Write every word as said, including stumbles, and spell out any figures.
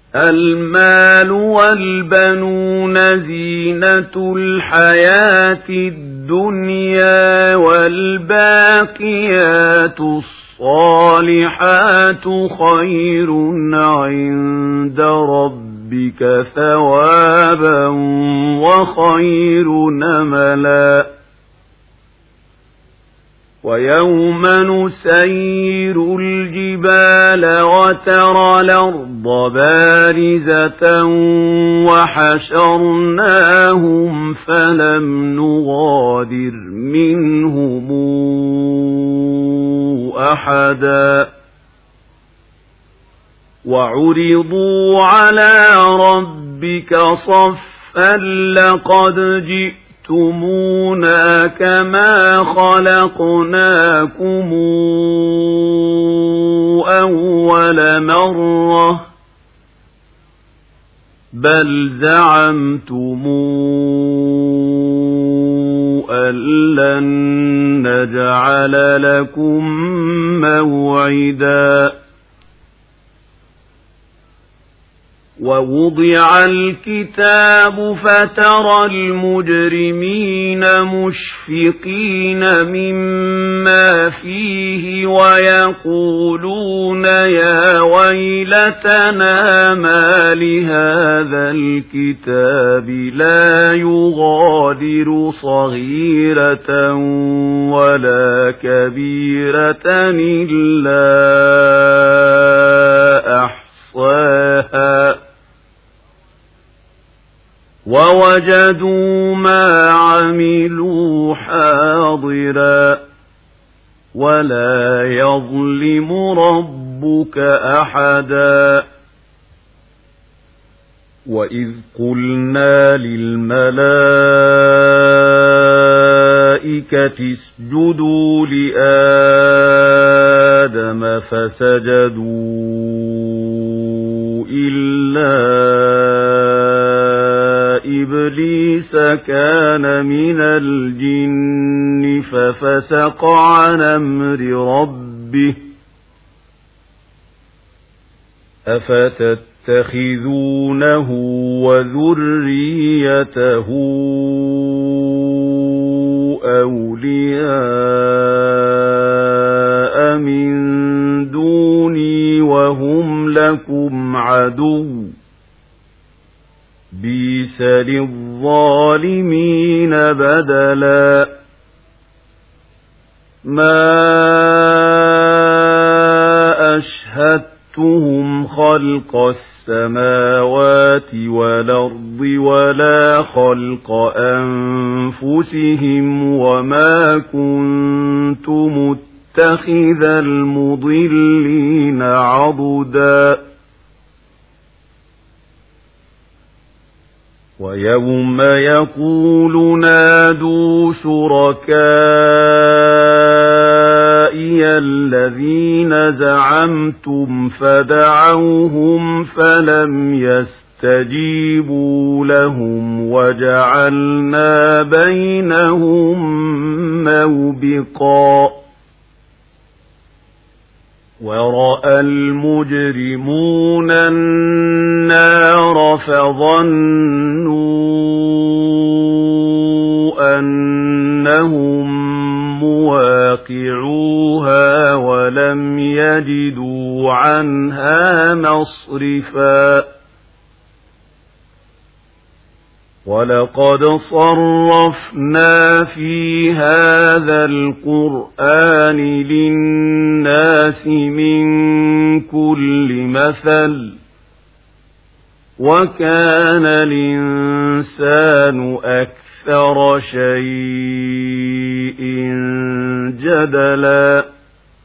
المال والبنون زينة الحياة الدنيا والباقيات الصالحات خير عند ربك ثوابا وخير نملا ويوم نسير الجبال وترى الأرض بارزة وحشرناهم فلم نغادر منهم أحدا وعرضوا على ربك صفا لقد جئت تُمُونَا كَمَا خَلَقْنَاكُمْ أَوَّلَ مَرَّةٍ بَلْ زَعَمْتُمْ أَن لَّن نَّجْعَلَ لَكُم مَّوْعِدًا ووضع الكتاب فترى المجرمين مشفقين مما فيه ويقولون يا ويلتنا ما لهذا الكتاب لا يغادر صغيرة ولا كبيرة إلا أحصاها ووجدوا ما عملوا حاضرا ولا يظلم ربك أحدا وإذ قلنا للملائكة اسجدوا لآدم فسجدوا إلا إبليس كان من الجن ففسق عن أمر ربه أفتتخذونه وذريته أولياء من دوني وهم لكم عدو بئس للظالمين بدلا ما أشهدتهم خلق السماوات والأرض ولا خلق أنفسهم وما كنت متخذ المضلين عضدا ويوم يقول نادوا شركائي الذين زعمتم فدعوهم فلم يستجيبوا لهم وجعلنا بينهم موبقا ورأى المجرمون النار فظنوا أنهم مواقعوها ولم يجدوا عنها مصرفا ولقد صرفنا في هذا القرآن للناس من كل مثل وكان الإنسان أكثر شيء جدلا